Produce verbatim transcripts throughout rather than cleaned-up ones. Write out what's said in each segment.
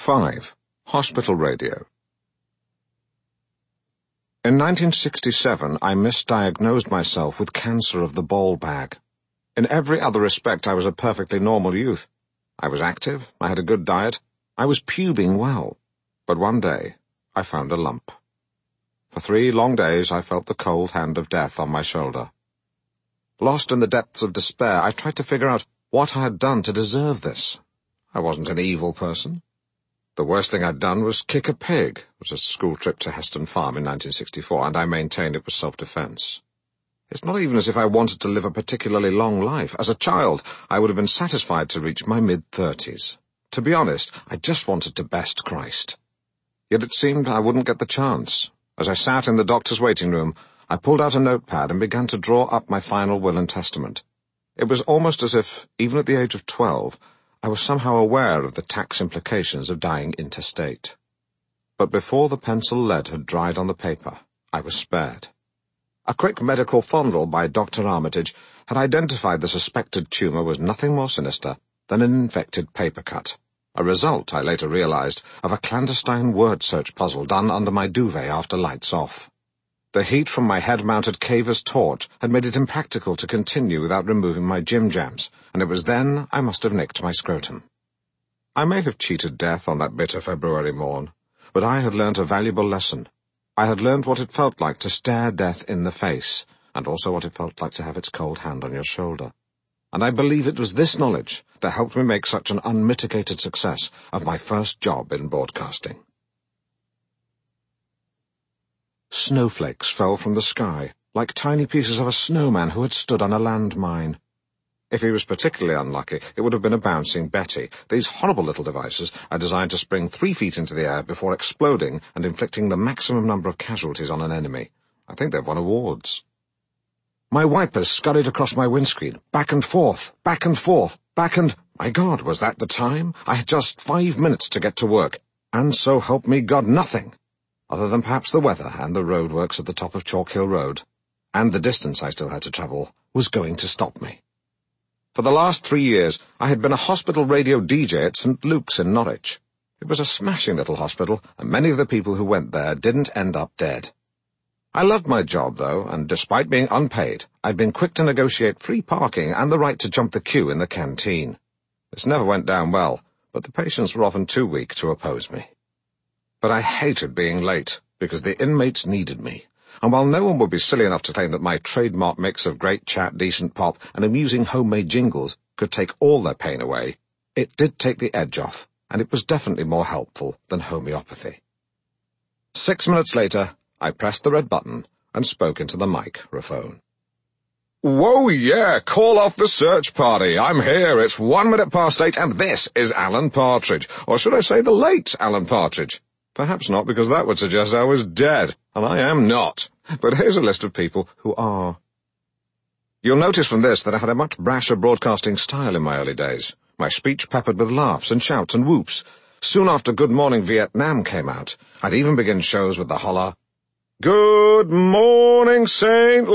five. Hospital Radio. In nineteen sixty-seven, I misdiagnosed myself with cancer of the ball bag. In every other respect, I was a perfectly normal youth. I was active, I had a good diet, I was pubing well. But one day, I found a lump. For three long days, I felt the cold hand of death on my shoulder. Lost in the depths of despair, I tried to figure out what I had done to deserve this. I wasn't an evil person. The worst thing I'd done was kick a pig. It was a school trip to Heston Farm in nineteen sixty-four, and I maintained it was self-defense. It's not even as if I wanted to live a particularly long life. As a child, I would have been satisfied to reach my mid-thirties. To be honest, I just wanted to best Christ. Yet it seemed I wouldn't get the chance. As I sat in the doctor's waiting room, I pulled out a notepad and began to draw up my final will and testament. It was almost as if, even at the age of twelve, I was somehow aware of the tax implications of dying intestate. But before the pencil lead had dried on the paper, I was spared. A quick medical fondle by Doctor Armitage had identified the suspected tumour was nothing more sinister than an infected paper cut, a result, I later realized, of a clandestine word search puzzle done under my duvet after lights off. The heat from my head-mounted caver's torch had made it impractical to continue without removing my gym jams, and it was then I must have nicked my scrotum. I may have cheated death on that bitter February morn, but I had learnt a valuable lesson. I had learned what it felt like to stare death in the face, and also what it felt like to have its cold hand on your shoulder. And I believe it was this knowledge that helped me make such an unmitigated success of my first job in broadcasting. Snowflakes fell from the sky, like tiny pieces of a snowman who had stood on a landmine. If he was particularly unlucky, it would have been a bouncing Betty. These horrible little devices are designed to spring three feet into the air before exploding and inflicting the maximum number of casualties on an enemy. I think they've won awards. My wipers scurried across my windscreen, back and forth, back and forth, back and... My God, was that the time? I had just five minutes to get to work, and so help me God, nothing, other than perhaps the weather and the roadworks at the top of Chalk Hill Road, and the distance I still had to travel, was going to stop me. For the last three years, I had been a hospital radio D J at Saint Luke's in Norwich. It was a smashing little hospital, and many of the people who went there didn't end up dead. I loved my job, though, and despite being unpaid, I'd been quick to negotiate free parking and the right to jump the queue in the canteen. This never went down well, but the patients were often too weak to oppose me. But I hated being late, because the inmates needed me, and while no one would be silly enough to claim that my trademark mix of great chat, decent pop, and amusing homemade jingles could take all their pain away, it did take the edge off, and it was definitely more helpful than homeopathy. Six minutes later, I pressed the red button and spoke into the microphone. Whoa, yeah, call off the search party. I'm here. It's one minute past eight, and this is Alan Partridge, or should I say the late Alan Partridge? Perhaps not, because that would suggest I was dead, and I am not. But here's a list of people who are. You'll notice from this that I had a much brasher broadcasting style in my early days, my speech peppered with laughs and shouts and whoops. Soon after Good Morning Vietnam came out, I'd even begin shows with the holler, Good morning, Saint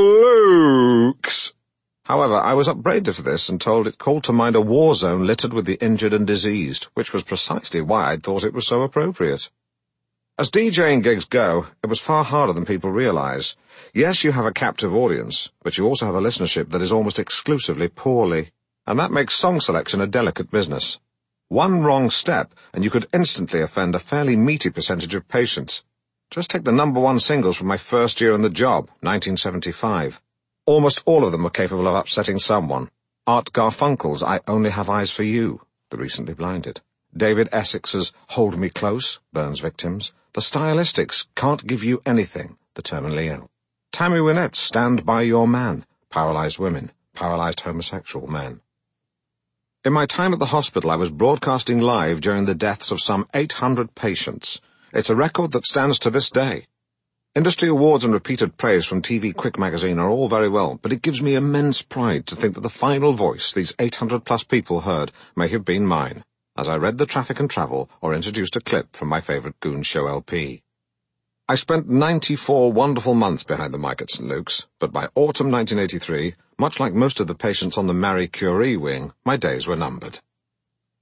Luke's. However, I was upbraided for this and told it called to mind a war zone littered with the injured and diseased, which was precisely why I'd thought it was so appropriate. As DJing gigs go, it was far harder than people realize. Yes, you have a captive audience, but you also have a listenership that is almost exclusively poorly, and that makes song selection a delicate business. One wrong step, and you could instantly offend a fairly meaty percentage of patients. Just take the number one singles from my first year on the job, nineteen seventy-five. Almost all of them were capable of upsetting someone. Art Garfunkel's I Only Have Eyes for You, the recently blinded. David Essex's Hold Me Close, burns victims. The Stylistics' Can't Give You Anything, the terminally ill. Tammy Wynette's Stand By Your Man, paralyzed women, paralyzed homosexual men. In my time at the hospital, I was broadcasting live during the deaths of some eight hundred patients. It's a record that stands to this day. Industry awards and repeated praise from T V Quick magazine are all very well, but it gives me immense pride to think that the final voice these eight hundred plus people heard may have been mine, as I read the traffic and travel or introduced a clip from my favourite Goon Show L P. I spent ninety-four wonderful months behind the mic at Saint Luke's, but by autumn nineteen eighty-three, much like most of the patients on the Marie Curie wing, my days were numbered.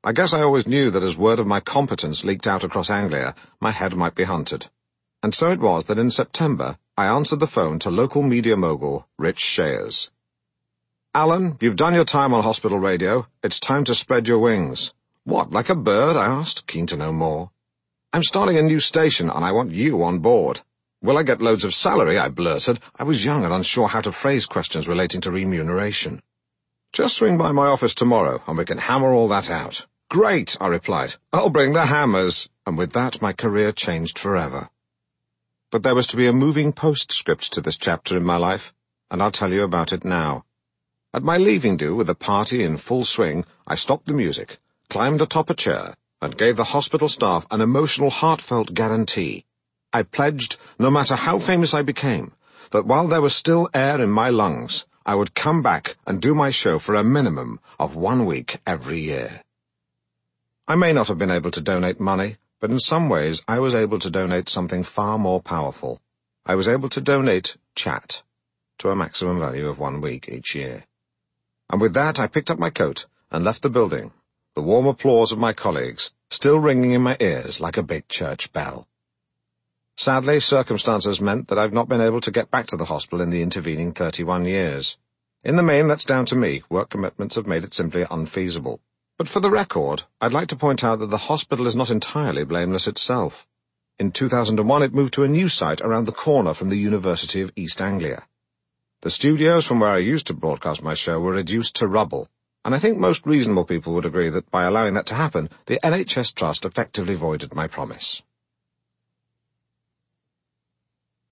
I guess I always knew that as word of my competence leaked out across Anglia, my head might be hunted. And so it was that in September, I answered the phone to local media mogul Rich Shayers. "Alan, you've done your time on hospital radio. It's time to spread your wings." "What, like a bird?" I asked, keen to know more. "I'm starting a new station, and I want you on board." "Will I get loads of salary?" I blurted. I was young and unsure how to phrase questions relating to remuneration. "Just swing by my office tomorrow, and we can hammer all that out." "Great," I replied. "I'll bring the hammers." And with that, my career changed forever. But there was to be a moving postscript to this chapter in my life, and I'll tell you about it now. At my leaving do, with the party in full swing, I stopped the music, climbed atop a chair, and gave the hospital staff an emotional, heartfelt guarantee. I pledged, no matter how famous I became, that while there was still air in my lungs, I would come back and do my show for a minimum of one week every year. I may not have been able to donate money, but in some ways I was able to donate something far more powerful. I was able to donate chat, to a maximum value of one week each year. And with that I picked up my coat and left the building, the warm applause of my colleagues still ringing in my ears like a big church bell. Sadly, circumstances meant that I've not been able to get back to the hospital in the intervening thirty-one years. In the main, that's down to me. Work commitments have made it simply unfeasible. But for the record, I'd like to point out that the hospital is not entirely blameless itself. In two thousand one, it moved to a new site around the corner from the University of East Anglia. The studios from where I used to broadcast my show were reduced to rubble, and I think most reasonable people would agree that by allowing that to happen, the N H S Trust effectively voided my promise.